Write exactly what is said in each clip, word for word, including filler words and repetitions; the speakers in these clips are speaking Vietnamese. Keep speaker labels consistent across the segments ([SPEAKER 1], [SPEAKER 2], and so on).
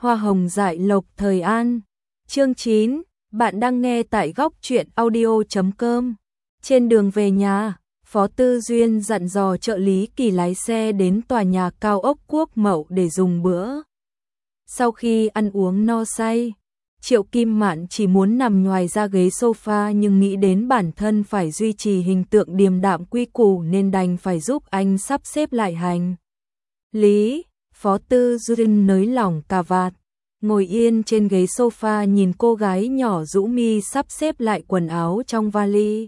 [SPEAKER 1] Hoa hồng dại lộc thời an. Chương chín, bạn đang nghe tại góc truyện audio chấm com. Trên đường về nhà, Phó Tư Duyên dặn dò trợ lý Kỳ lái xe đến tòa nhà cao ốc Quốc Mậu để dùng bữa. Sau khi ăn uống no say, Triệu Kim Mạn chỉ muốn nằm nhoài ra ghế sofa nhưng nghĩ đến bản thân phải duy trì hình tượng điềm đạm quy củ nên đành phải giúp anh sắp xếp lại hành lý. Phó Tư Duyên nới lỏng cà vạt, ngồi yên trên ghế sofa nhìn cô gái nhỏ rũ mi sắp xếp lại quần áo trong vali.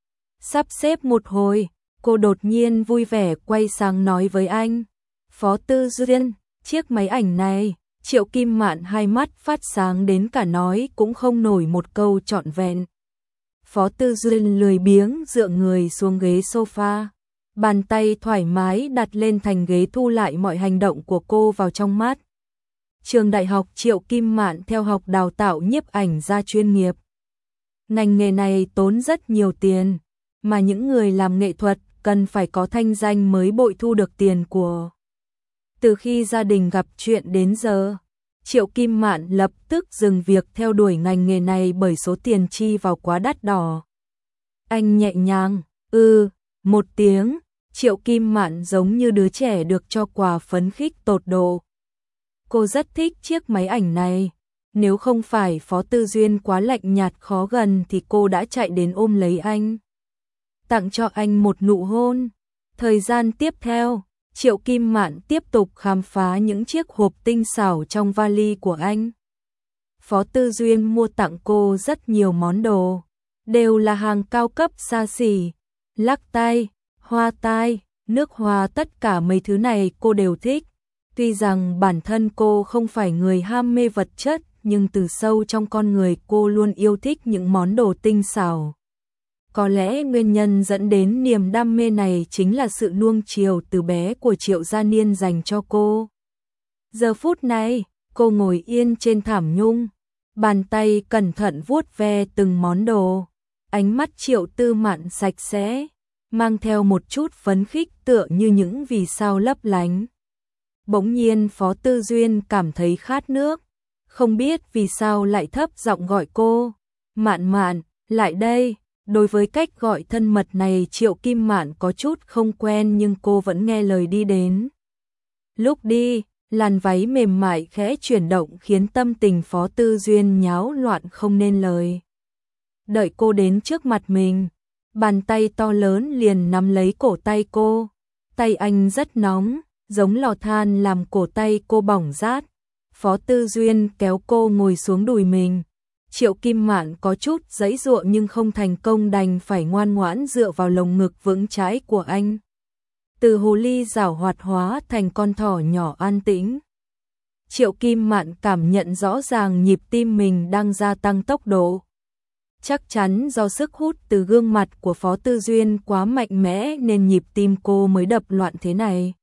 [SPEAKER 1] Sắp xếp một hồi, cô đột nhiên vui vẻ quay sang nói với anh. Phó Tư Duyên, chiếc máy ảnh này. Triệu Kim Mạn hai mắt phát sáng đến cả nói cũng không nổi một câu trọn vẹn. Phó Tư Duyên lười biếng dựa người xuống ghế sofa, bàn tay thoải mái đặt lên thành ghế thu lại mọi hành động của cô vào trong mắt. Trường đại học Triệu Kim Mạn theo học đào tạo nhiếp ảnh gia chuyên nghiệp. Ngành nghề này tốn rất nhiều tiền, mà những người làm nghệ thuật cần phải có thanh danh mới bội thu được tiền của. Từ khi gia đình gặp chuyện đến giờ, Triệu Kim Mạn lập tức dừng việc theo đuổi ngành nghề này bởi số tiền chi vào quá đắt đỏ. Anh nhẹ nhàng, ư, một tiếng, Triệu Kim Mạn giống như đứa trẻ được cho quà phấn khích tột độ. Cô rất thích chiếc máy ảnh này, nếu không phải Phó Tư Duyên quá lạnh nhạt khó gần thì cô đã chạy đến ôm lấy anh, tặng cho anh một nụ hôn. Thời gian tiếp theo, Triệu Kim Mạn tiếp tục khám phá những chiếc hộp tinh xảo trong vali của anh. Phó Tư Duyên mua tặng cô rất nhiều món đồ, đều là hàng cao cấp xa xỉ, lắc tay, hoa tai, nước hoa, tất cả mấy thứ này cô đều thích. Tuy rằng bản thân cô không phải người ham mê vật chất, nhưng từ sâu trong con người cô luôn yêu thích những món đồ tinh xảo. Có lẽ nguyên nhân dẫn đến niềm đam mê này chính là sự nuông chiều từ bé của Triệu Gia Niên dành cho cô. Giờ phút này, cô ngồi yên trên thảm nhung, bàn tay cẩn thận vuốt ve từng món đồ. Ánh mắt Triệu Tư Mạn sạch sẽ, mang theo một chút phấn khích tựa như những vì sao lấp lánh. Bỗng nhiên Phó Tư Duyên cảm thấy khát nước, không biết vì sao lại thấp giọng gọi cô. Mạn Mạn, lại đây. Đối với cách gọi thân mật này Triệu Kim Mạn có chút không quen nhưng cô vẫn nghe lời đi đến. Lúc đi, làn váy mềm mại khẽ chuyển động khiến tâm tình Phó Tư Duyên nháo loạn không nên lời. Đợi cô đến trước mặt mình, bàn tay to lớn liền nắm lấy cổ tay cô. Tay anh rất nóng, giống lò than làm cổ tay cô bỏng rát. Phó Tư Duyên kéo cô ngồi xuống đùi mình. Triệu Kim Mạn có chút giãy giụa nhưng không thành công, đành phải ngoan ngoãn dựa vào lồng ngực vững chãi của anh. Từ hồ ly giảo hoạt hóa thành con thỏ nhỏ an tĩnh. Triệu Kim Mạn cảm nhận rõ ràng nhịp tim mình đang gia tăng tốc độ. Chắc chắn do sức hút từ gương mặt của Phó Tư Duyên quá mạnh mẽ nên nhịp tim cô mới đập loạn thế này.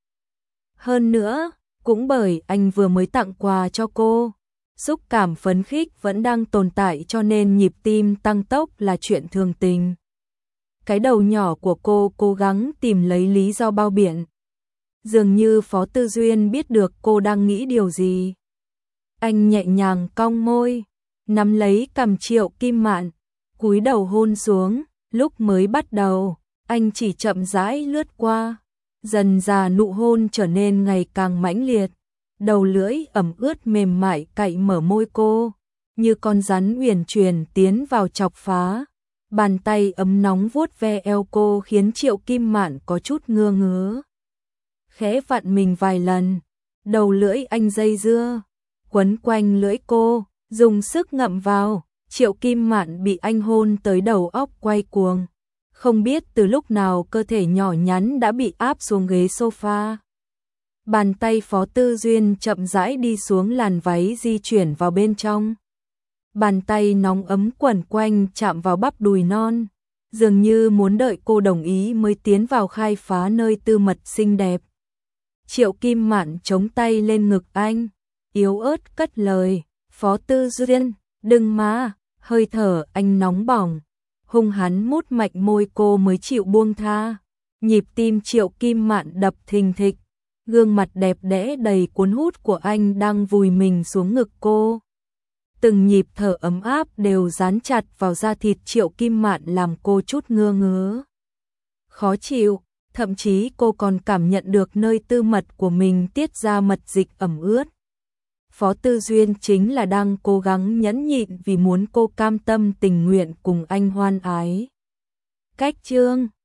[SPEAKER 1] Hơn nữa, cũng bởi anh vừa mới tặng quà cho cô, xúc cảm phấn khích vẫn đang tồn tại cho nên nhịp tim tăng tốc là chuyện thường tình. Cái đầu nhỏ của cô cố gắng tìm lấy lý do bao biện. Dường như Phó Tư Duyên biết được cô đang nghĩ điều gì. Anh nhẹ nhàng cong môi, nắm lấy cằm Triệu Kim Mạn, cúi đầu hôn xuống. Lúc mới bắt đầu, anh chỉ chậm rãi lướt qua, dần dà nụ hôn trở nên ngày càng mãnh liệt. Đầu lưỡi ẩm ướt mềm mại cạy mở môi cô, như con rắn uyển chuyển tiến vào chọc phá. Bàn tay ấm nóng vuốt ve eo cô khiến Triệu Kim Mạn có chút ngơ ngứa. Khẽ vặn mình vài lần, đầu lưỡi anh dây dưa, quấn quanh lưỡi cô, dùng sức ngậm vào. Triệu Kim Mạn bị anh hôn tới đầu óc quay cuồng. Không biết từ lúc nào cơ thể nhỏ nhắn đã bị áp xuống ghế sofa. Bàn tay Phó Tư Duyên chậm rãi đi xuống làn váy di chuyển vào bên trong. Bàn tay nóng ấm quẩn quanh chạm vào bắp đùi non, dường như muốn đợi cô đồng ý mới tiến vào khai phá nơi tư mật xinh đẹp. Triệu Kim Mạn chống tay lên ngực anh, yếu ớt cất lời, Phó Tư Duyên, đừng mà. Hơi thở anh nóng bỏng, hung hắn mút mạnh môi cô mới chịu buông tha. Nhịp tim Triệu Kim Mạn đập thình thịch, gương mặt đẹp đẽ đầy cuốn hút của anh đang vùi mình xuống ngực cô. Từng nhịp thở ấm áp đều dán chặt vào da thịt Triệu Kim Mạn làm cô chút ngơ ngứa. Khó chịu, thậm chí cô còn cảm nhận được nơi tư mật của mình tiết ra mật dịch ẩm ướt. Phó Tư Duyên chính là đang cố gắng nhẫn nhịn vì muốn cô cam tâm tình nguyện cùng anh hoan ái. Cách chương